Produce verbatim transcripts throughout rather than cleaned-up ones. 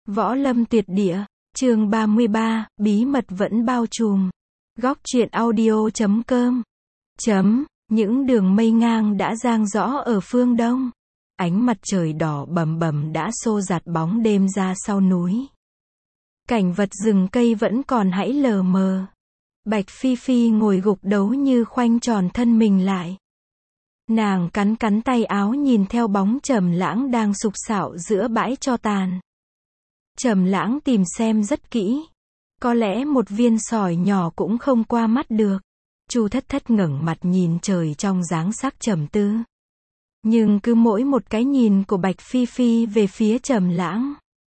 Võ Lâm Tuyệt Địa, chương ba mươi ba, bí mật vẫn bao trùm. Góc truyện audio chấm com. Chấm, những đường mây ngang đã giang rõ ở phương đông. Ánh mặt trời đỏ bầm bầm đã xô dạt bóng đêm ra sau núi. Cảnh vật rừng cây vẫn còn hãy lờ mờ. Bạch Phi Phi ngồi gục đấu như khoanh tròn thân mình lại. Nàng cắn cắn tay áo nhìn theo bóng Trầm Lãng đang sục sạo giữa bãi tro tàn. Trầm Lãng tìm xem rất kỹ. Có lẽ một viên sỏi nhỏ cũng không qua mắt được. Chu Thất Thất ngẩng mặt nhìn trời trong dáng sắc trầm tư. Nhưng cứ mỗi một cái nhìn của Bạch Phi Phi về phía Trầm Lãng,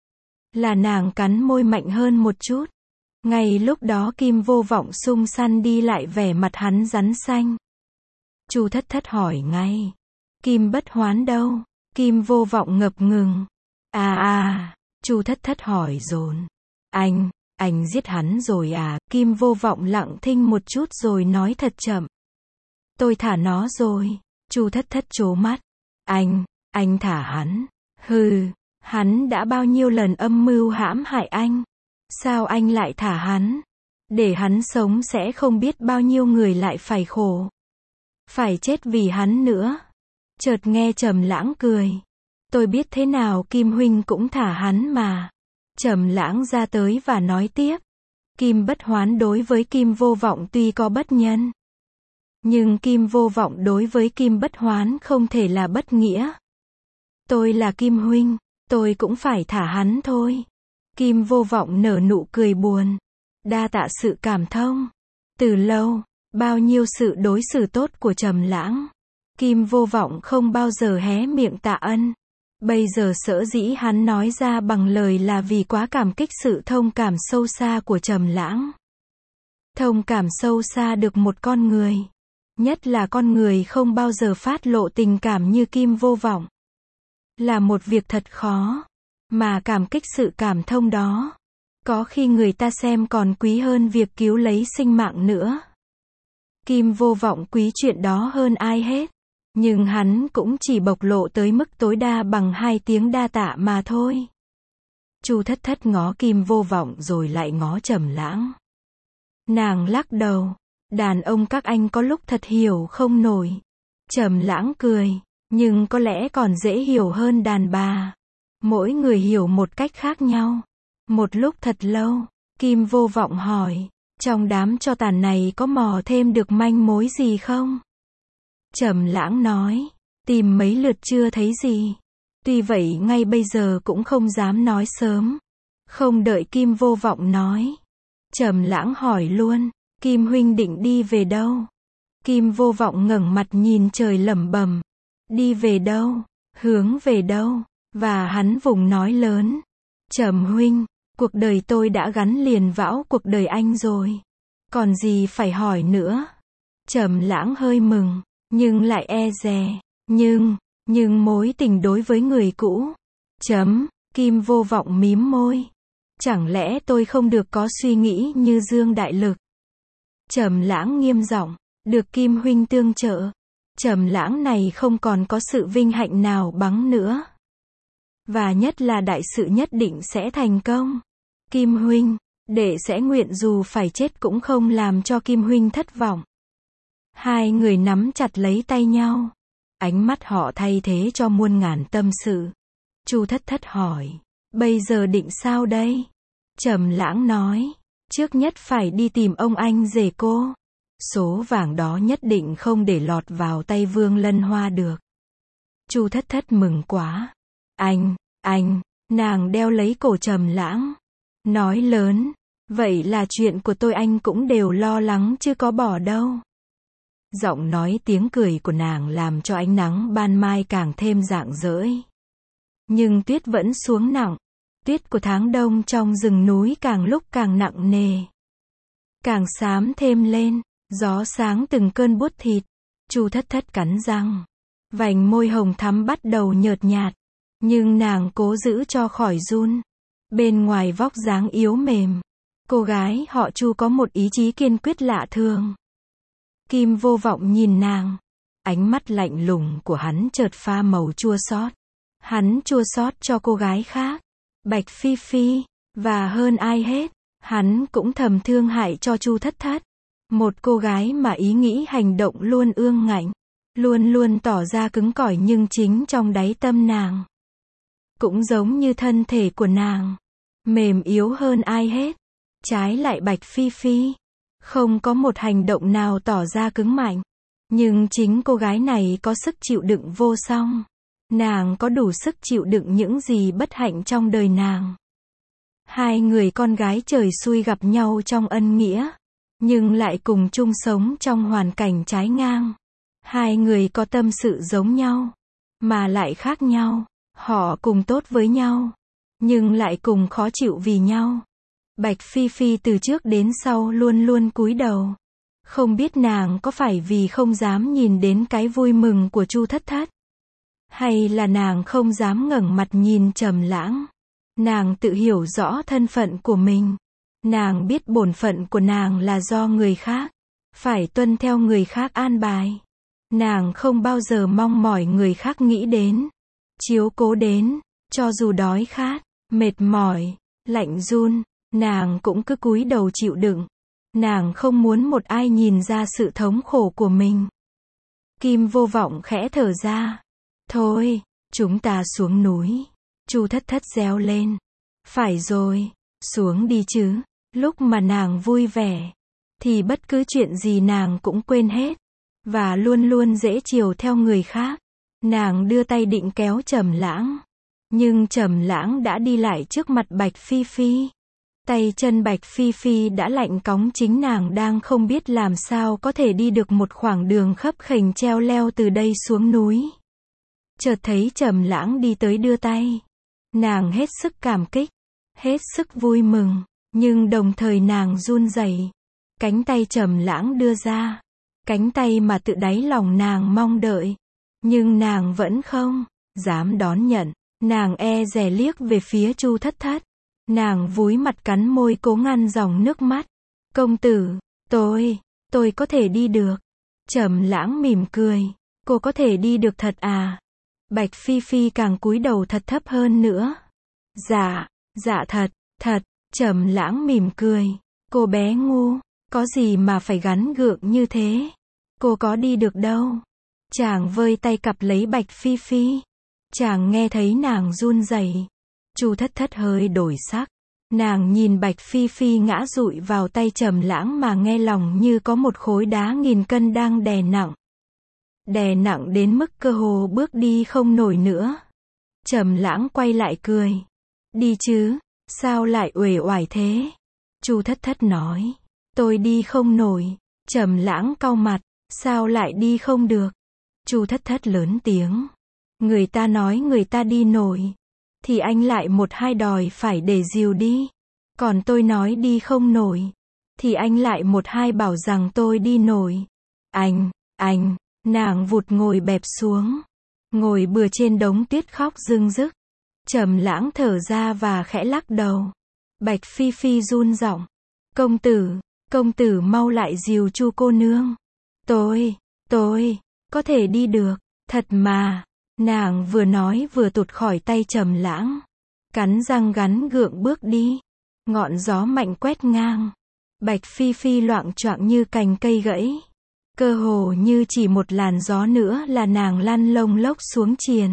là nàng cắn môi mạnh hơn một chút. Ngay lúc đó Kim Vô Vọng sung săn đi lại, vẻ mặt hắn rắn xanh. Chu Thất Thất hỏi ngay. Kim Bất Hoán đâu? Kim Vô Vọng ngập ngừng. À à, Chu Thất Thất hỏi dồn. Anh, anh giết hắn rồi à? Kim Vô Vọng lặng thinh một chút rồi nói thật chậm. Tôi thả nó rồi. Chu Thất Thất trố mắt. Anh, anh thả hắn? Hừ, hắn đã bao nhiêu lần âm mưu hãm hại anh. Sao anh lại thả hắn? Để hắn sống sẽ không biết bao nhiêu người lại phải khổ. Phải chết vì hắn nữa. Chợt nghe Trầm Lãng cười. Tôi biết thế nào Kim huynh cũng thả hắn mà. Trầm Lãng ra tới và nói tiếp. Kim Bất Hoán đối với Kim Vô Vọng tuy có bất nhân, nhưng Kim Vô Vọng đối với Kim Bất Hoán không thể là bất nghĩa. Tôi là Kim huynh, tôi cũng phải thả hắn thôi. Kim Vô Vọng nở nụ cười buồn. Đa tạ sự cảm thông. Từ lâu, bao nhiêu sự đối xử tốt của Trầm Lãng, Kim Vô Vọng không bao giờ hé miệng tạ ân. Bây giờ sở dĩ hắn nói ra bằng lời là vì quá cảm kích sự thông cảm sâu xa của Trầm Lãng. Thông cảm sâu xa được một con người, nhất là con người không bao giờ phát lộ tình cảm như Kim Vô Vọng, là một việc thật khó. Mà cảm kích sự cảm thông đó, có khi người ta xem còn quý hơn việc cứu lấy sinh mạng nữa. Kim Vô Vọng quý chuyện đó hơn ai hết. Nhưng hắn cũng chỉ bộc lộ tới mức tối đa bằng hai tiếng đa tạ mà thôi. Chu Thất Thất ngó Kim Vô Vọng rồi lại ngó Trầm Lãng. Nàng lắc đầu. Đàn ông các anh có lúc thật hiểu không nổi. Trầm Lãng cười. Nhưng có lẽ còn dễ hiểu hơn đàn bà. Mỗi người hiểu một cách khác nhau. Một lúc thật lâu, Kim Vô Vọng hỏi. Trong đám tro tàn này có mò thêm được manh mối gì không? Trầm Lãng nói. Tìm mấy lượt chưa thấy gì. Tuy vậy ngay bây giờ cũng không dám nói sớm. Không đợi Kim Vô Vọng nói, Trầm Lãng hỏi luôn. Kim huynh định đi về đâu? Kim Vô Vọng ngẩng mặt nhìn trời lẩm bẩm. Đi về đâu? Hướng về đâu? Và hắn vùng nói lớn. Trầm huynh, cuộc đời tôi đã gắn liền vão cuộc đời anh rồi. Còn gì phải hỏi nữa? Trầm Lãng hơi mừng, nhưng lại e dè. Nhưng, nhưng mối tình đối với người cũ. Chấm, Kim Vô Vọng mím môi. Chẳng lẽ tôi không được có suy nghĩ như Dương Đại Lực? Trầm Lãng nghiêm giọng, được Kim huynh tương trợ, Trầm Lãng này không còn có sự vinh hạnh nào bằng nữa. Và nhất là đại sự nhất định sẽ thành công. Kim huynh, đệ sẽ nguyện dù phải chết cũng không làm cho Kim huynh thất vọng. Hai người nắm chặt lấy tay nhau. Ánh mắt họ thay thế cho muôn ngàn tâm sự. Chu Thất Thất hỏi. Bây giờ định sao đây? Trầm Lãng nói. Trước nhất phải đi tìm ông anh rể cô. Số vàng đó nhất định không để lọt vào tay Vương Lân Hoa được. Chu Thất Thất mừng quá. Anh, anh, nàng đeo lấy cổ Trầm Lãng. Nói lớn. Vậy là chuyện của tôi anh cũng đều lo lắng chứ có bỏ đâu. Giọng nói tiếng cười của nàng làm cho ánh nắng ban mai càng thêm rạng rỡ. Nhưng tuyết vẫn xuống nặng. Tuyết của tháng đông trong rừng núi càng lúc càng nặng nề. Càng xám thêm lên. Gió sáng từng cơn buốt thịt. Chu Thất Thất cắn răng. Vành môi hồng thắm bắt đầu nhợt nhạt. Nhưng nàng cố giữ cho khỏi run. Bên ngoài vóc dáng yếu mềm, cô gái họ Chu có một ý chí kiên quyết lạ thường. Kim Vô Vọng nhìn nàng. Ánh mắt lạnh lùng của hắn chợt pha màu chua xót. Hắn chua xót cho cô gái khác. Bạch Phi Phi. Và hơn ai hết, hắn cũng thầm thương hại cho Chu Thất Thất. Một cô gái mà ý nghĩ hành động luôn ương ngạnh, luôn luôn tỏ ra cứng cỏi nhưng chính trong đáy tâm nàng, cũng giống như thân thể của nàng, mềm yếu hơn ai hết. Trái lại Bạch Phi Phi, không có một hành động nào tỏ ra cứng mạnh. Nhưng chính cô gái này có sức chịu đựng vô song. Nàng có đủ sức chịu đựng những gì bất hạnh trong đời nàng. Hai người con gái trời xui gặp nhau trong ân nghĩa, nhưng lại cùng chung sống trong hoàn cảnh trái ngang. Hai người có tâm sự giống nhau, mà lại khác nhau. Họ cùng tốt với nhau, nhưng lại cùng khó chịu vì nhau. Bạch Phi Phi từ trước đến sau luôn luôn cúi đầu. Không biết nàng có phải vì không dám nhìn đến cái vui mừng của Chu Thất Thất, hay là nàng không dám ngẩng mặt nhìn Trầm Lãng. Nàng tự hiểu rõ thân phận của mình. Nàng biết bổn phận của nàng là do người khác, phải tuân theo người khác an bài. Nàng không bao giờ mong mỏi người khác nghĩ đến, chiếu cố đến, cho dù đói khát, mệt mỏi, lạnh run, nàng cũng cứ cúi đầu chịu đựng. Nàng không muốn một ai nhìn ra sự thống khổ của mình. Kim Vô Vọng khẽ thở ra. Thôi, chúng ta xuống núi. Chu Thất Thất réo lên. Phải rồi, xuống đi chứ. Lúc mà nàng vui vẻ, thì bất cứ chuyện gì nàng cũng quên hết, và luôn luôn dễ chiều theo người khác. Nàng đưa tay định kéo Trầm Lãng, nhưng Trầm Lãng đã đi lại trước mặt Bạch Phi Phi. Tay chân Bạch Phi Phi đã lạnh cóng, chính nàng đang không biết làm sao có thể đi được một khoảng đường khấp khênh treo leo từ đây xuống núi. Chợt thấy Trầm Lãng đi tới đưa tay. Nàng hết sức cảm kích, hết sức vui mừng, nhưng đồng thời nàng run rẩy. Cánh tay Trầm Lãng đưa ra, cánh tay mà tự đáy lòng nàng mong đợi, nhưng nàng vẫn không dám đón nhận. Nàng e dè liếc về phía Chu Thất Thất. Nàng vúi mặt cắn môi cố ngăn dòng nước mắt. Công tử, tôi, tôi có thể đi được. Trầm Lãng mỉm cười. Cô có thể đi được thật à? Bạch Phi Phi càng cúi đầu thật thấp hơn nữa. Dạ, dạ thật, thật. Trầm Lãng mỉm cười. Cô bé ngu, có gì mà phải gắn gượng như thế? Cô có đi được đâu. Chàng vơi tay cặp lấy Bạch Phi Phi. Chàng nghe thấy nàng run rẩy. Chu Thất Thất hơi đổi sắc. Nàng nhìn Bạch Phi Phi ngã dụi vào tay Trầm Lãng mà nghe lòng như có một khối đá nghìn cân đang đè nặng. Đè nặng đến mức cơ hồ bước đi không nổi nữa. Trầm Lãng quay lại cười. Đi chứ, sao lại uể oải thế? Chu Thất Thất nói. Tôi đi không nổi. Trầm Lãng cau mặt. Sao lại đi không được? Chu Thất Thất lớn tiếng. Người ta nói người ta đi nổi, thì anh lại một hai đòi phải để dìu đi. Còn tôi nói đi không nổi, thì anh lại một hai bảo rằng tôi đi nổi. Anh, anh, nàng vụt ngồi bẹp xuống. Ngồi bừa trên đống tuyết khóc rưng rức. Trầm Lãng thở ra và khẽ lắc đầu. Bạch Phi Phi run giọng. Công tử, công tử mau lại dìu Chu cô nương. Tôi, tôi, có thể đi được, thật mà. Nàng vừa nói vừa tụt khỏi tay Trầm Lãng, cắn răng gắn gượng bước đi. Ngọn gió mạnh quét ngang. Bạch Phi Phi loạng choạng như cành cây gãy. Cơ hồ như chỉ một làn gió nữa là nàng lăn lông lốc xuống triền.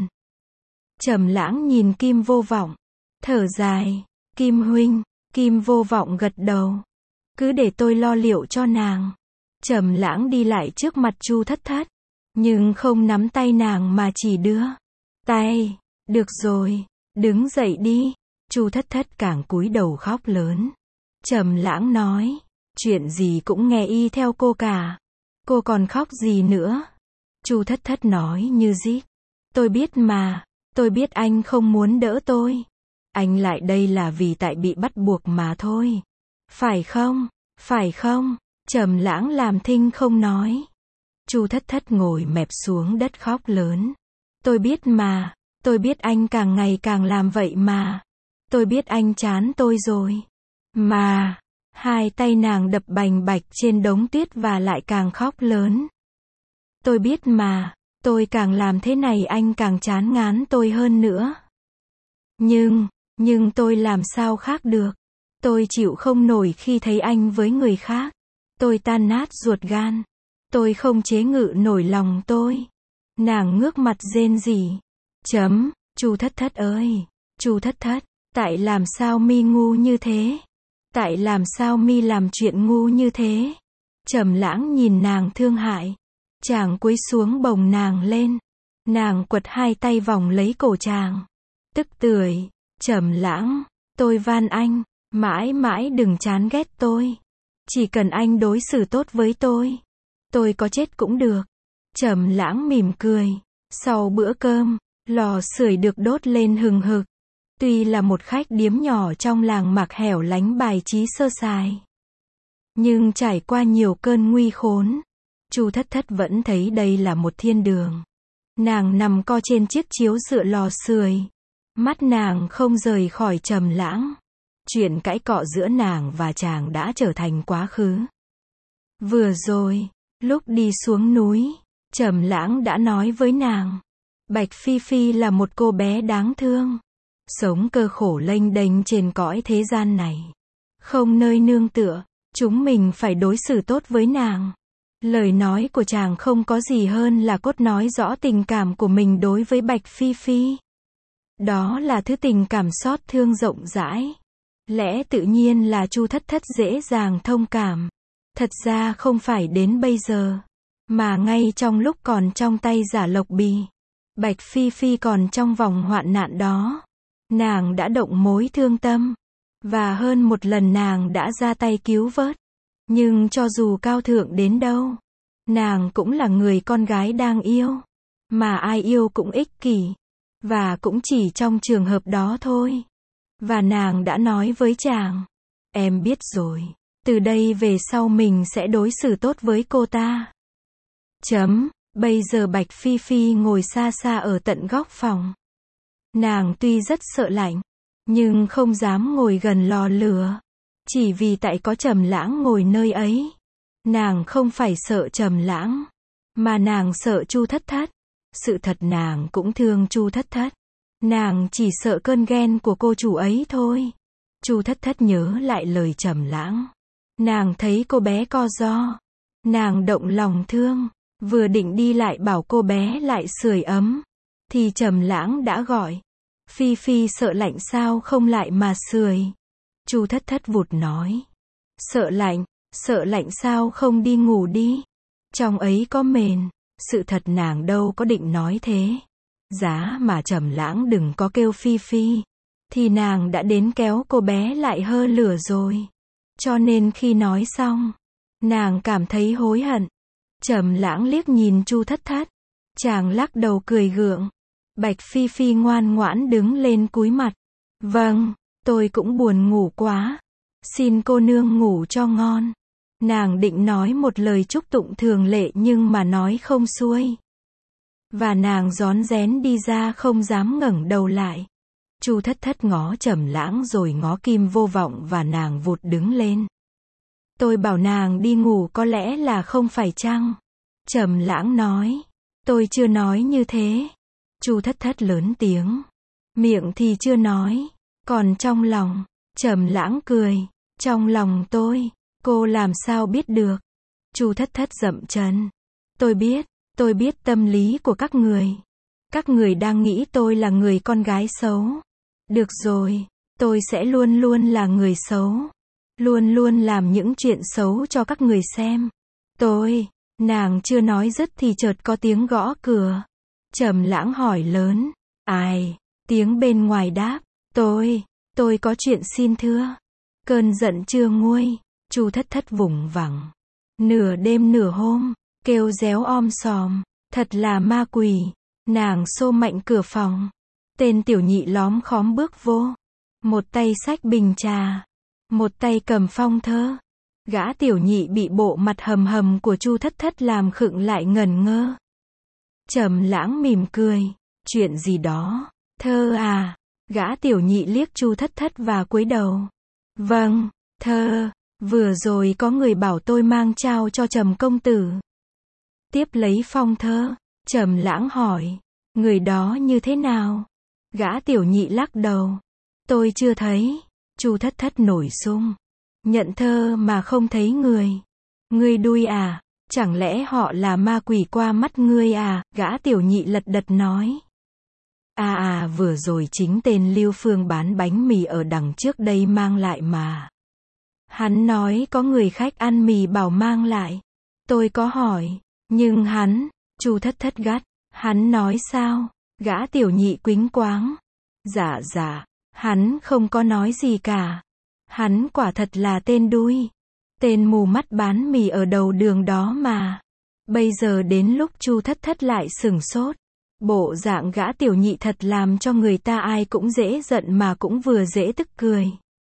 Trầm Lãng nhìn Kim Vô Vọng, thở dài. Kim huynh. Kim Vô Vọng gật đầu. Cứ để tôi lo liệu cho nàng. Trầm Lãng đi lại trước mặt Chu Thất Thất, nhưng không nắm tay nàng mà chỉ đưa tay. Được rồi, đứng dậy đi. Chu Thất Thất càng cúi đầu khóc lớn. Trầm Lãng nói, chuyện gì cũng nghe y theo cô cả. Cô còn khóc gì nữa? Chu Thất Thất nói như rít. Tôi biết mà, tôi biết anh không muốn đỡ tôi. Anh lại đây là vì tại bị bắt buộc mà thôi. Phải không? Phải không? Trầm Lãng làm thinh không nói. Chu Thất Thất ngồi mẹp xuống đất khóc lớn. Tôi biết mà, tôi biết anh càng ngày càng làm vậy mà. Tôi biết anh chán tôi rồi. Mà, hai tay nàng đập bành bạch trên đống tuyết và lại càng khóc lớn. Tôi biết mà, tôi càng làm thế này anh càng chán ngán tôi hơn nữa. Nhưng, Nhưng tôi làm sao khác được. Tôi chịu không nổi khi thấy anh với người khác. Tôi tan nát ruột gan. Tôi không chế ngự nổi lòng tôi. Nàng ngước mặt rên rỉ. Chấm, Chu Thất Thất ơi, Chu Thất Thất, tại làm sao mi ngu như thế? Tại làm sao mi làm chuyện ngu như thế? Trầm Lãng nhìn nàng thương hại. Chàng cúi xuống bồng nàng lên. Nàng quật hai tay vòng lấy cổ chàng. Tức tưởi, Trầm Lãng, tôi van anh, mãi mãi đừng chán ghét tôi. Chỉ cần anh đối xử tốt với tôi, tôi có chết cũng được. Trầm Lãng mỉm cười. Sau bữa cơm, lò sưởi được đốt lên hừng hực. Tuy là một khách điếm nhỏ trong làng mạc hẻo lánh bài trí sơ sài, nhưng trải qua nhiều cơn nguy khốn, Chu Thất Thất vẫn thấy đây là một thiên đường. Nàng nằm co trên chiếc chiếu dựa lò sưởi, mắt nàng không rời khỏi Trầm Lãng. Chuyện cãi cọ giữa nàng và chàng đã trở thành quá khứ. Vừa rồi, lúc đi xuống núi, Trầm Lãng đã nói với nàng, Bạch Phi Phi là một cô bé đáng thương, sống cơ khổ lênh đênh trên cõi thế gian này, không nơi nương tựa, chúng mình phải đối xử tốt với nàng. Lời nói của chàng không có gì hơn là cốt nói rõ tình cảm của mình đối với Bạch Phi Phi. Đó là thứ tình cảm xót thương rộng rãi. Lẽ tự nhiên là Chu Thất Thất dễ dàng thông cảm. Thật ra không phải đến bây giờ, mà ngay trong lúc còn trong tay Giả Lộc Bì, Bạch Phi Phi còn trong vòng hoạn nạn đó, nàng đã động mối thương tâm, và hơn một lần nàng đã ra tay cứu vớt. Nhưng cho dù cao thượng đến đâu, nàng cũng là người con gái đang yêu, mà ai yêu cũng ích kỷ, và cũng chỉ trong trường hợp đó thôi. Và nàng đã nói với chàng, em biết rồi, từ đây về sau mình sẽ đối xử tốt với cô ta. Chấm, bây giờ Bạch Phi Phi ngồi xa xa ở tận góc phòng. Nàng tuy rất sợ lạnh, nhưng không dám ngồi gần lò lửa, chỉ vì tại có Trầm Lãng ngồi nơi ấy. Nàng không phải sợ Trầm Lãng, mà nàng sợ Chu Thất Thất. Sự thật nàng cũng thương Chu Thất Thất. Nàng chỉ sợ cơn ghen của cô chủ ấy thôi. Chu Thất Thất nhớ lại lời Trầm Lãng. Nàng thấy cô bé co ro. Nàng động lòng thương, vừa định đi lại bảo cô bé lại sưởi ấm, thì Trầm Lãng đã gọi. Phi Phi sợ lạnh sao không lại mà sưởi? Chu Thất Thất vụt nói. Sợ lạnh, sợ lạnh sao không đi ngủ đi? Trong ấy có mền. Sự thật nàng đâu có định nói thế. Giá mà Trầm Lãng đừng có kêu Phi Phi, thì nàng đã đến kéo cô bé lại hơ lửa rồi. Cho nên khi nói xong, nàng cảm thấy hối hận. Trầm Lãng liếc nhìn Chu Thất Thất. Chàng lắc đầu cười gượng. Bạch Phi Phi ngoan ngoãn đứng lên cúi mặt. Vâng, tôi cũng buồn ngủ quá. Xin cô nương ngủ cho ngon. Nàng định nói một lời chúc tụng thường lệ nhưng mà nói không xuôi. Và nàng rón rén đi ra không dám ngẩng đầu lại. Chu Thất Thất ngó Trầm Lãng rồi ngó Kim Vô Vọng và nàng vụt đứng lên. Tôi bảo nàng đi ngủ có lẽ là không phải chăng? Trầm Lãng nói. Tôi chưa nói như thế. Chu Thất Thất lớn tiếng. Miệng thì chưa nói, còn trong lòng. Trầm Lãng cười. Trong lòng tôi, cô làm sao biết được? Chu Thất Thất dậm chân. Tôi biết, tôi biết tâm lý của các người. Các người đang nghĩ tôi là người con gái xấu. Được rồi, tôi sẽ luôn luôn là người xấu. Luôn luôn làm những chuyện xấu cho các người xem. Tôi, nàng chưa nói dứt thì chợt có tiếng gõ cửa. Trầm Lãng hỏi lớn. Ai? Tiếng bên ngoài đáp. Tôi, tôi có chuyện xin thưa. Cơn giận chưa nguôi, Chu Thất Thất vùng vằng. Nửa đêm nửa hôm, kêu réo om sòm, thật là ma quỷ. Nàng xô mạnh cửa phòng. Tên tiểu nhị lóm khóm bước vô. Một tay xách bình trà, một tay cầm phong thơ. Gã tiểu nhị bị bộ mặt hầm hầm của Chu Thất Thất làm khựng lại ngẩn ngơ. Trầm Lãng mỉm cười. Chuyện gì đó? Thơ à? Gã tiểu nhị liếc Chu Thất Thất và cúi đầu. Vâng, thơ. Vừa rồi có người bảo tôi mang trao cho Trầm công tử. Tiếp lấy phong thơ, Trầm Lãng hỏi. Người đó như thế nào? Gã tiểu nhị lắc đầu. Tôi chưa thấy. Chu Thất Thất nổi sung. Nhận thơ mà không thấy người. Ngươi đuôi à? Chẳng lẽ họ là ma quỷ qua mắt ngươi à? Gã tiểu nhị lật đật nói. À à, vừa rồi chính tên Lưu Phương bán bánh mì ở đằng trước đây mang lại mà. Hắn nói có người khách ăn mì bảo mang lại. Tôi có hỏi, nhưng hắn, Chu Thất Thất gắt, hắn nói sao? Gã tiểu nhị quính quáng. Dạ dạ, hắn không có nói gì cả. Hắn quả thật là tên đuôi. Tên mù mắt bán mì ở đầu đường đó mà. Bây giờ đến lúc Chu Thất Thất lại sửng sốt. Bộ dạng gã tiểu nhị thật làm cho người ta ai cũng dễ giận mà cũng vừa dễ tức cười.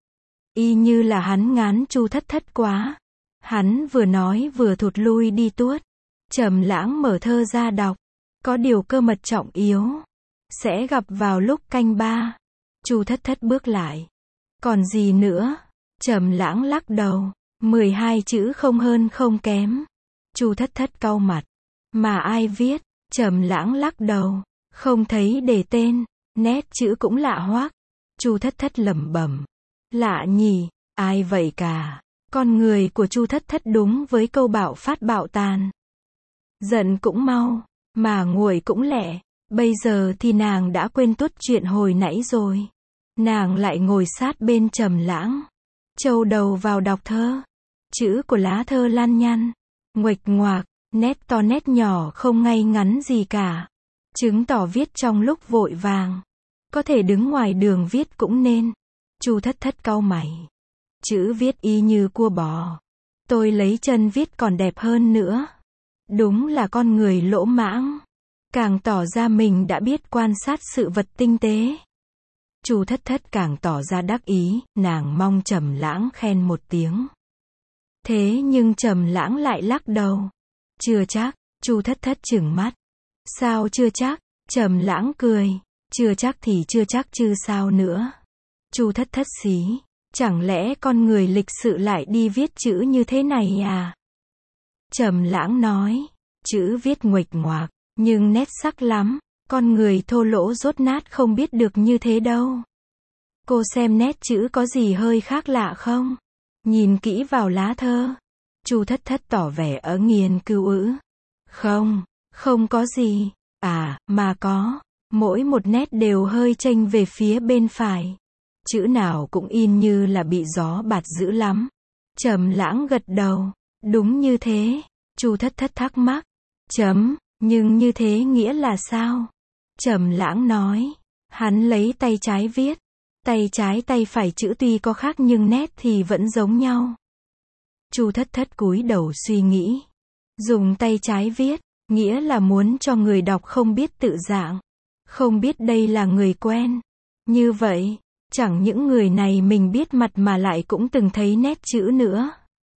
Y như là hắn ngán Chu Thất Thất quá. Hắn vừa nói vừa thụt lui đi tuốt. Trầm Lãng mở thơ ra đọc. Có điều cơ mật trọng yếu. Sẽ gặp vào lúc canh ba. Chu Thất Thất bước lại. Còn gì nữa? Trầm Lãng lắc đầu. mười hai chữ không hơn không kém. Chu Thất Thất cau mặt. Mà ai viết? Trầm Lãng lắc đầu. Không thấy đề tên. Nét chữ cũng lạ hoắc. Chu Thất Thất lẩm bẩm. Lạ nhỉ, ai vậy cả? Con người của Chu Thất Thất đúng với câu bạo phát bạo tàn. Giận cũng mau, mà nguội cũng lẹ. Bây giờ thì nàng đã quên tuốt chuyện hồi nãy rồi. Nàng lại ngồi sát bên Trầm Lãng. Châu đầu vào đọc thơ. Chữ của lá thơ lan nhăn. Nguệch ngoạc, nét to nét nhỏ không ngay ngắn gì cả. Chứng tỏ viết trong lúc vội vàng. Có thể đứng ngoài đường viết cũng nên. Chu Thất Thất cau mày. Chữ viết y như cua bò. Tôi lấy chân viết còn đẹp hơn nữa. Đúng là con người lỗ mãng. Càng tỏ ra mình đã biết quan sát sự vật tinh tế. Chu Thất Thất càng tỏ ra đắc ý, nàng mong Trầm Lãng khen một tiếng. Thế nhưng Trầm Lãng lại lắc đầu. Chưa chắc. Chu Thất Thất trừng mắt. Sao chưa chắc? Trầm Lãng cười. Chưa chắc thì chưa chắc chứ sao nữa. Chu Thất Thất xí. Chẳng lẽ con người lịch sự lại đi viết chữ như thế này à? Trầm Lãng nói. Chữ viết nguệch ngoạc, nhưng nét sắc lắm. Con người thô lỗ dốt nát không biết được như thế đâu. Cô xem nét chữ có gì hơi khác lạ không? Nhìn kỹ vào lá thơ. Chu Thất Thất tỏ vẻ ớ nghiền cưu ữ. Không, không có gì. À, mà có. Mỗi một nét đều hơi chênh về phía bên phải. Chữ nào cũng in như là bị gió bạt dữ lắm. Trầm Lãng gật đầu. Đúng như thế. Chu Thất Thất thắc mắc. Chấm, nhưng như thế nghĩa là sao? Trầm Lãng nói. Hắn lấy tay trái viết. Tay trái tay phải chữ tuy có khác nhưng nét thì vẫn giống nhau. Chu Thất Thất cúi đầu suy nghĩ. Dùng tay trái viết, nghĩa là muốn cho người đọc không biết tự dạng. Không biết đây là người quen. Như vậy, chẳng những người này mình biết mặt mà lại cũng từng thấy nét chữ nữa.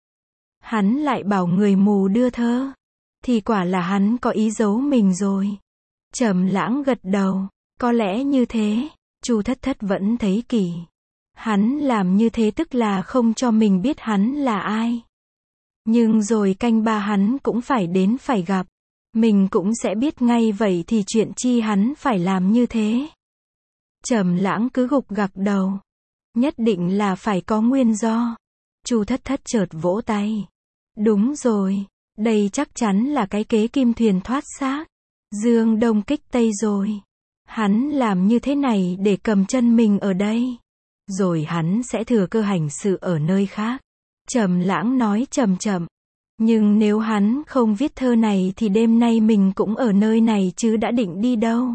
Hắn lại bảo người mù đưa thơ. Thì quả là hắn có ý giấu mình rồi. Trầm Lãng gật đầu. Có lẽ như thế. Chu Thất Thất vẫn thấy kỳ. Hắn làm như thế tức là không cho mình biết hắn là ai. Nhưng rồi canh ba hắn cũng phải đến phải gặp. Mình cũng sẽ biết ngay vậy thì chuyện chi hắn phải làm như thế. Trầm Lãng cứ gục gặc đầu. Nhất định là phải có nguyên do. Chu Thất Thất chợt vỗ tay. Đúng rồi. Đây chắc chắn là cái kế kim thuyền thoát xác. Dương Đông kích Tây rồi. Hắn làm như thế này để cầm chân mình ở đây. Rồi hắn sẽ thừa cơ hành sự ở nơi khác. Trầm Lãng nói chậm chậm. Nhưng nếu hắn không viết thơ này thì đêm nay mình cũng ở nơi này chứ đã định đi đâu.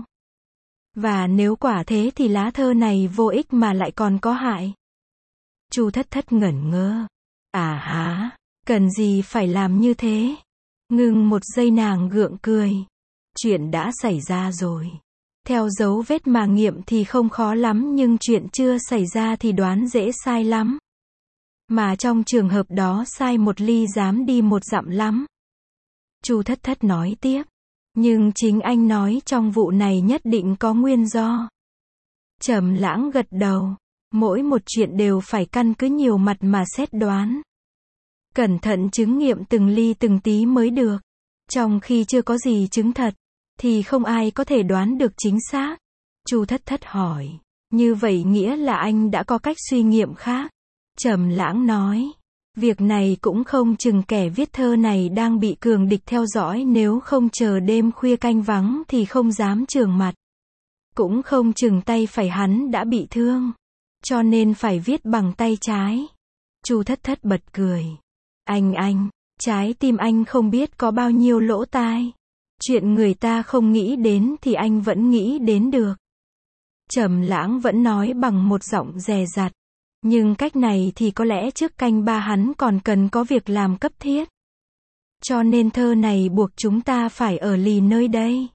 Và nếu quả thế thì lá thơ này vô ích mà lại còn có hại. Chu Thất Thất ngẩn ngơ. À hả, cần gì phải làm như thế? Ngừng một giây nàng gượng cười. Chuyện đã xảy ra rồi. Theo dấu vết mà nghiệm thì không khó lắm nhưng chuyện chưa xảy ra thì đoán dễ sai lắm. Mà trong trường hợp đó sai một ly dám đi một dặm lắm. Chu Thất Thất nói tiếp. Nhưng chính anh nói trong vụ này nhất định có nguyên do. Trầm Lãng gật đầu. Mỗi một chuyện đều phải căn cứ nhiều mặt mà xét đoán. Cẩn thận chứng nghiệm từng ly từng tí mới được. Trong khi chưa có gì chứng thật, thì không ai có thể đoán được chính xác. Chu Thất Thất hỏi. Như vậy nghĩa là anh đã có cách suy nghiệm khác. Trầm Lãng nói. Việc này cũng không chừng kẻ viết thơ này đang bị cường địch theo dõi, nếu không chờ đêm khuya canh vắng thì không dám chưởng mặt. Cũng không chừng tay phải hắn đã bị thương, cho nên phải viết bằng tay trái. Chu Thất Thất bật cười. Anh anh, trái tim anh không biết có bao nhiêu lỗ tai. Chuyện người ta không nghĩ đến thì anh vẫn nghĩ đến được. Trầm Lãng vẫn nói bằng một giọng dè dặt. Nhưng cách này thì có lẽ trước canh ba hắn còn cần có việc làm cấp thiết. Cho nên thơ này buộc chúng ta phải ở lì nơi đây.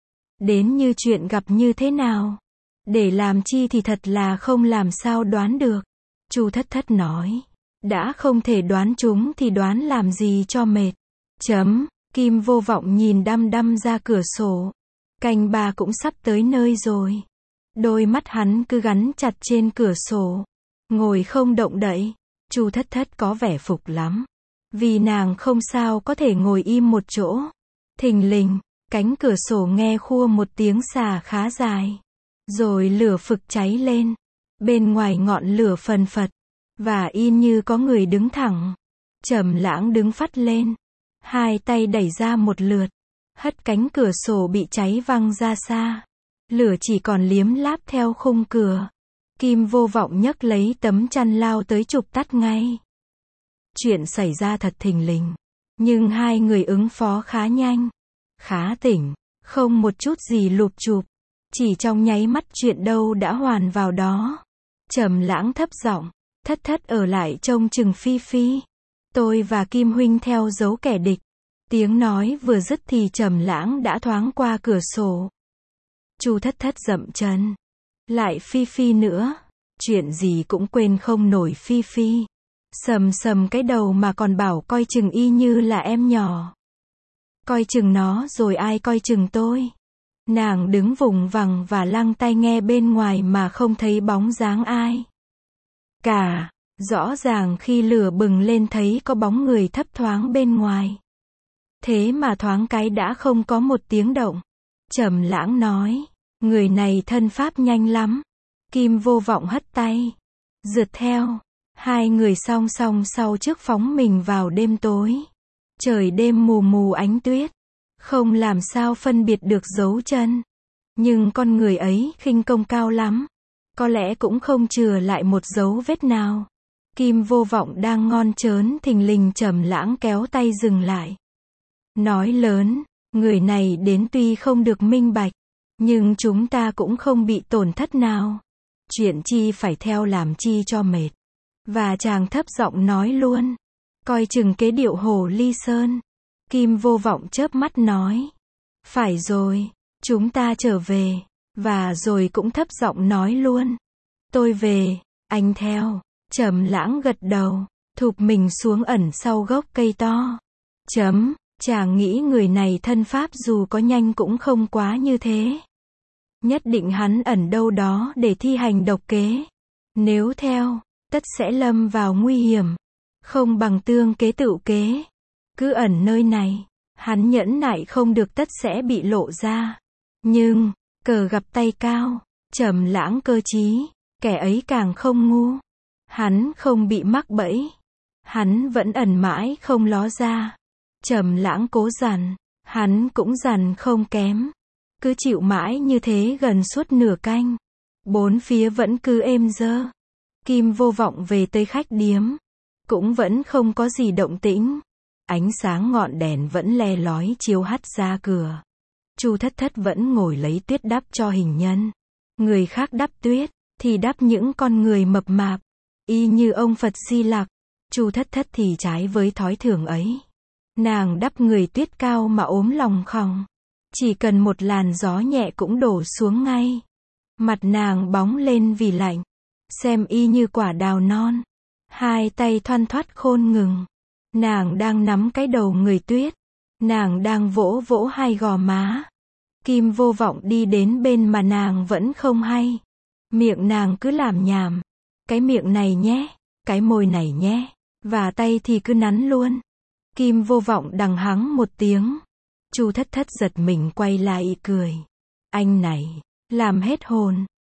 Đến như chuyện gặp như thế nào? Để làm chi thì thật là không làm sao đoán được. Chu Thất Thất nói. Đã không thể đoán chúng thì đoán làm gì cho mệt. Chấm. Kim Vô Vọng nhìn đăm đăm ra cửa sổ. Canh ba cũng sắp tới nơi rồi. Đôi mắt hắn cứ gắn chặt trên cửa sổ. Ngồi không động đậy. Chu Thất Thất có vẻ phục lắm. Vì nàng không sao có thể ngồi im một chỗ. Thình lình, cánh cửa sổ nghe khua một tiếng xà khá dài. Rồi lửa phực cháy lên. Bên ngoài ngọn lửa phần phật. Và in như có người đứng thẳng. Trầm Lãng đứng phắt lên. Hai tay đẩy ra một lượt. Hất cánh cửa sổ bị cháy văng ra xa. Lửa chỉ còn liếm láp theo khung cửa. Kim Vô Vọng nhấc lấy tấm chăn lao tới chụp tắt ngay. Chuyện xảy ra thật thình lình. Nhưng hai người ứng phó khá nhanh. Khá tỉnh. Không một chút gì lụp chụp. Chỉ trong nháy mắt chuyện đâu đã hoàn vào đó. Trầm Lãng thấp giọng. Thất Thất ở lại trông chừng Phi Phi. Tôi và Kim huynh theo dấu kẻ địch. Tiếng nói vừa dứt thì Trầm Lãng đã thoáng qua cửa sổ. Chu Thất Thất dậm chân. Lại Phi Phi nữa. Chuyện gì cũng quên không nổi Phi Phi. Sầm sầm cái đầu mà còn bảo coi chừng y như là em nhỏ. Coi chừng nó rồi ai coi chừng tôi. Nàng đứng vùng vằng và lăng tai nghe bên ngoài mà không thấy bóng dáng ai cả. Rõ ràng khi lửa bừng lên thấy có bóng người thấp thoáng bên ngoài. Thế mà thoáng cái đã không có một tiếng động. Trầm Lãng nói. Người này thân pháp nhanh lắm. Kim Vô Vọng hất tay. Rượt theo. Hai người song song sau trước phóng mình vào đêm tối. Trời đêm mù mù ánh tuyết. Không làm sao phân biệt được dấu chân. Nhưng con người ấy khinh công cao lắm. Có lẽ cũng không chừa lại một dấu vết nào. Kim Vô Vọng đang ngon chớn thình lình Trầm Lãng kéo tay dừng lại. Nói lớn. Người này đến tuy không được minh bạch. Nhưng chúng ta cũng không bị tổn thất nào. Chuyện chi phải theo làm chi cho mệt. Và chàng thấp giọng nói luôn. Coi chừng kế điệu Hồ Ly Sơn. Kim Vô Vọng chớp mắt nói. Phải rồi, chúng ta trở về. Và rồi cũng thấp giọng nói luôn. Tôi về, anh theo. Trầm Lãng gật đầu, thụp mình xuống ẩn sau gốc cây to. Chấm, chàng nghĩ người này thân pháp dù có nhanh cũng không quá như thế. Nhất định hắn ẩn đâu đó để thi hành độc kế. Nếu theo, tất sẽ lâm vào nguy hiểm. Không bằng tương kế tựu kế. Cứ ẩn nơi này, hắn nhẫn nại không được tất sẽ bị lộ ra. Nhưng, cờ gặp tay cao, Trầm Lãng cơ trí, kẻ ấy càng không ngu. Hắn không bị mắc bẫy. Hắn vẫn ẩn mãi không ló ra. Trầm Lãng cố dằn, hắn cũng dằn không kém. Cứ chịu mãi như thế gần suốt nửa canh. Bốn phía vẫn cứ êm dơ. Kim Vô Vọng về tới khách điếm. Cũng vẫn không có gì động tĩnh. Ánh sáng ngọn đèn vẫn le lói chiếu hắt ra cửa. Chu Thất Thất vẫn ngồi lấy tuyết đắp cho hình nhân. Người khác đắp tuyết, thì đắp những con người mập mạp. Y như ông Phật Di Lặc. Chu Thất Thất thì trái với thói thường ấy. Nàng đắp người tuyết cao mà ốm lòng khòng. Chỉ cần một làn gió nhẹ cũng đổ xuống ngay. Mặt nàng bóng lên vì lạnh. Xem y như quả đào non. Hai tay thoăn thoắt khôn ngừng. Nàng đang nắm cái đầu người tuyết. Nàng đang vỗ vỗ hai gò má. Kim Vô Vọng đi đến bên mà nàng vẫn không hay. Miệng nàng cứ làm nhảm. Cái miệng này nhé, cái môi này nhé. Và tay thì cứ nắn luôn. Kim Vô Vọng đằng hắng một tiếng. Chu Thất Thất giật mình quay lại cười. Anh này, làm hết hồn.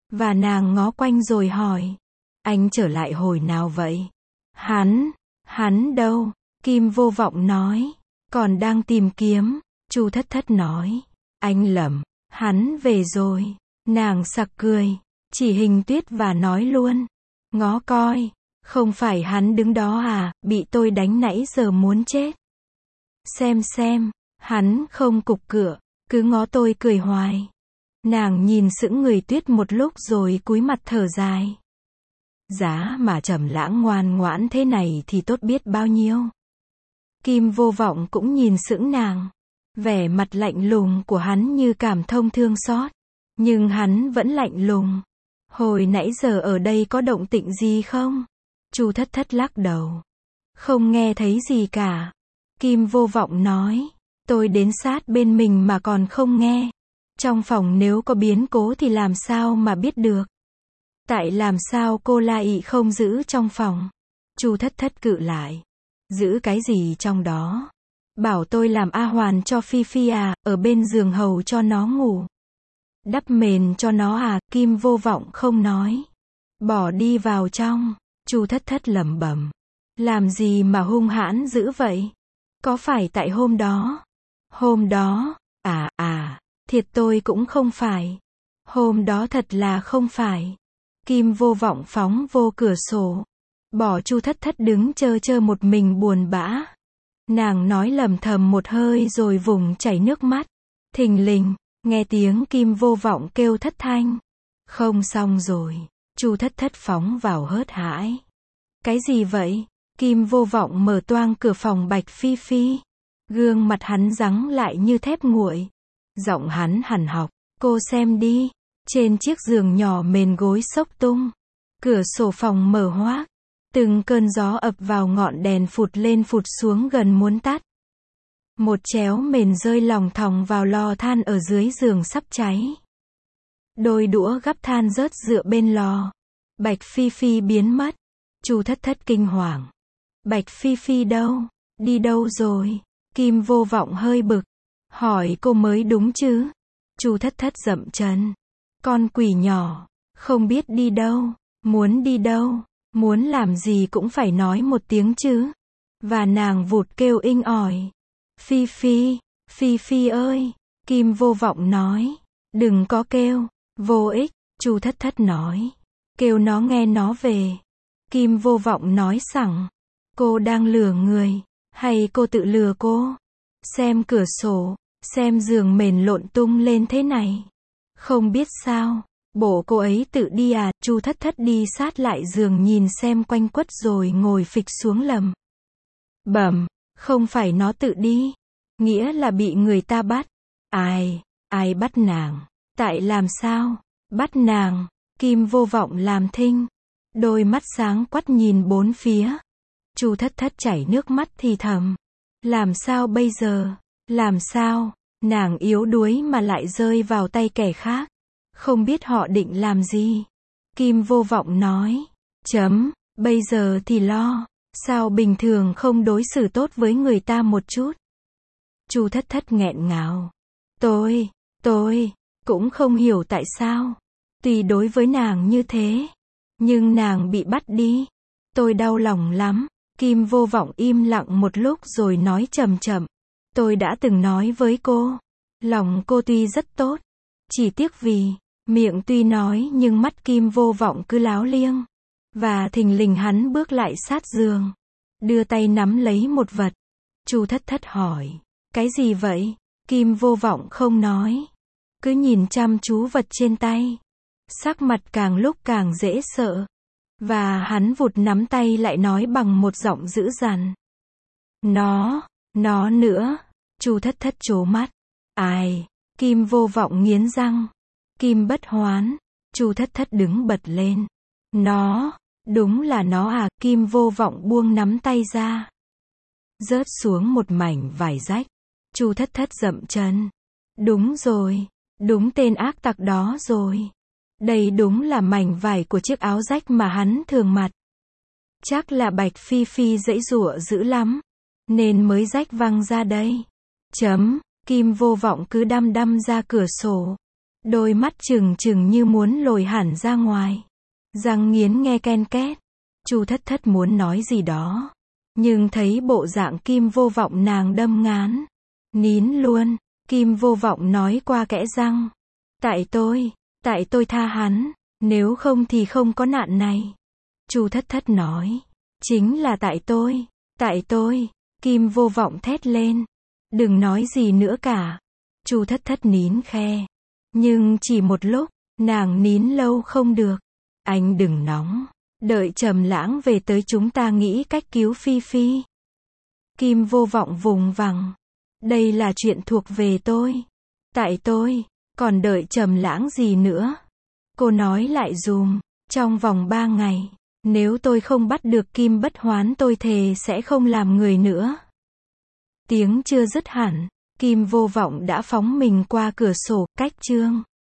Và nàng ngó quanh rồi hỏi. Anh trở lại hồi nào vậy? Hắn, hắn đâu? Kim Vô Vọng nói. Còn đang tìm kiếm. Chu Thất Thất nói. Anh lầm, hắn về rồi. Nàng sặc cười, chỉ Hình Tuyết và nói luôn. Ngó coi, không phải hắn đứng đó à, bị tôi đánh nãy giờ muốn chết. Xem xem, hắn không cục cựa, cứ ngó tôi cười hoài. Nàng nhìn sững người Tuyết một lúc rồi cúi mặt thở dài. Giá mà Trầm Lãng ngoan ngoãn thế này thì tốt biết bao nhiêu. Kim Vô Vọng cũng nhìn sững nàng. Vẻ mặt lạnh lùng của hắn như cảm thông thương xót. Nhưng hắn vẫn lạnh lùng. Hồi nãy giờ ở đây có động tĩnh gì không? Chu Thất Thất lắc đầu. Không nghe thấy gì cả. Kim Vô Vọng nói. Tôi đến sát bên mình mà còn không nghe. Trong phòng nếu có biến cố thì làm sao mà biết được. Tại làm sao cô lại không giữ trong phòng? Chu Thất Thất cự lại. Giữ cái gì trong đó? Bảo tôi làm A Hoàn cho Phi Phi à, ở bên giường hầu cho nó ngủ. Đắp mền cho nó à, Kim Vô Vọng không nói. Bỏ đi vào trong, Chu Thất Thất lẩm bẩm. Làm gì mà hung hãn dữ vậy? Có phải tại hôm đó? Hôm đó, à à, thiệt tôi cũng không phải. Hôm đó thật là không phải. Kim Vô Vọng phóng vô cửa sổ. Bỏ Chu Thất Thất đứng chơ chơ một mình buồn bã. Nàng nói lầm thầm một hơi rồi vùng chảy nước mắt. Thình lình, nghe tiếng Kim Vô Vọng kêu thất thanh. Không xong rồi. Chu Thất Thất phóng vào hớt hãi. Cái gì vậy? Kim Vô Vọng mở toang cửa phòng Bạch Phi Phi. Gương mặt hắn rắn lại như thép nguội. Giọng hắn hằn học. Cô xem đi. Trên chiếc giường nhỏ mền gối xốc tung. Cửa sổ phòng mở hoác. Từng cơn gió ập vào ngọn đèn phụt lên phụt xuống gần muốn tắt. Một chéo mền rơi lòng thòng vào lò than ở dưới giường sắp cháy. Đôi đũa gắp than rớt dựa bên lò. Bạch Phi Phi biến mất. Chu Thất Thất kinh hoàng. Bạch Phi Phi đâu? Đi đâu rồi? Kim Vô Vọng hơi bực. Hỏi cô mới đúng chứ? Chu Thất Thất dậm chân. Con quỷ nhỏ. Không biết đi đâu. Muốn đi đâu? Muốn làm gì cũng phải nói một tiếng chứ. Và nàng vụt kêu inh ỏi. Phi Phi, Phi Phi ơi. Kim Vô Vọng nói. Đừng có kêu. Vô ích. Chu Thất Thất nói. Kêu nó nghe nó về. Kim Vô Vọng nói sẵn. Cô đang lừa người. Hay cô tự lừa cô? Xem cửa sổ. Xem giường mền lộn tung lên thế này. Không biết sao. Bộ cô ấy tự đi à? Chu Thất Thất đi sát lại giường nhìn xem quanh quất rồi ngồi phịch xuống lầm bẩm. Không phải nó tự đi. Nghĩa là bị người ta bắt. Ai? Ai bắt nàng? Tại làm sao? Bắt nàng? Kim Vô Vọng làm thinh. Đôi mắt sáng quắt nhìn bốn phía. Chu Thất Thất chảy nước mắt thì thầm. Làm sao bây giờ? Làm sao? Nàng yếu đuối mà lại rơi vào tay kẻ khác. Không biết họ định làm gì. Kim Vô Vọng nói. Chấm, bây giờ thì lo. Sao bình thường không đối xử tốt với người ta một chút? Chu Thất Thất nghẹn ngào. Tôi, tôi, cũng không hiểu tại sao. Tuy đối với nàng như thế. Nhưng nàng bị bắt đi. Tôi đau lòng lắm. Kim Vô Vọng im lặng một lúc rồi nói chậm chậm. Tôi đã từng nói với cô. Lòng cô tuy rất tốt. Chỉ tiếc vì, miệng tuy nói nhưng mắt Kim Vô Vọng cứ láo liêng. Và thình lình hắn bước lại sát giường. Đưa tay nắm lấy một vật. Chu Thất Thất hỏi. Cái gì vậy? Kim Vô Vọng không nói. Cứ nhìn chăm chú vật trên tay. Sắc mặt càng lúc càng dễ sợ. Và hắn vụt nắm tay lại nói bằng một giọng dữ dằn. Nó, nó nữa. Chu Thất Thất trố mắt. Ai? Kim Vô Vọng nghiến răng. Kim Bất Hoán. Chu Thất Thất đứng bật lên. Nó, đúng là nó à? Kim Vô Vọng buông nắm tay ra. Rớt xuống một mảnh vải rách. Chu Thất Thất dậm chân. Đúng rồi, đúng tên ác tặc đó rồi. Đây đúng là mảnh vải của chiếc áo rách mà hắn thường mặc. Chắc là Bạch Phi Phi giãy giụa dữ lắm, nên mới rách văng ra đây. Chấm, Kim Vô Vọng cứ đăm đăm ra cửa sổ. Đôi mắt trừng trừng như muốn lồi hẳn ra ngoài. Răng nghiến nghe ken két. Chu Thất Thất muốn nói gì đó. Nhưng thấy bộ dạng Kim Vô Vọng nàng đâm ngán. Nín luôn. Kim Vô Vọng nói qua kẽ răng. Tại tôi, tại tôi tha hắn, nếu không thì không có nạn này. Chu Thất Thất nói. Chính là tại tôi, tại tôi. Kim Vô Vọng thét lên. Đừng nói gì nữa cả. Chu Thất Thất nín khe. Nhưng chỉ một lúc, nàng nín lâu không được. Anh đừng nóng. Đợi Trầm Lãng về tới chúng ta nghĩ cách cứu Phi Phi. Kim Vô Vọng vùng vằng. Đây là chuyện thuộc về tôi. Tại tôi. Còn đợi Trầm Lãng gì nữa? Cô nói lại dùm. Trong vòng ba ngày. Nếu tôi không bắt được Kim Bất Hoán tôi thề sẽ không làm người nữa. Tiếng chưa dứt hẳn. Kim Vô Vọng đã phóng mình qua cửa sổ, cách chương.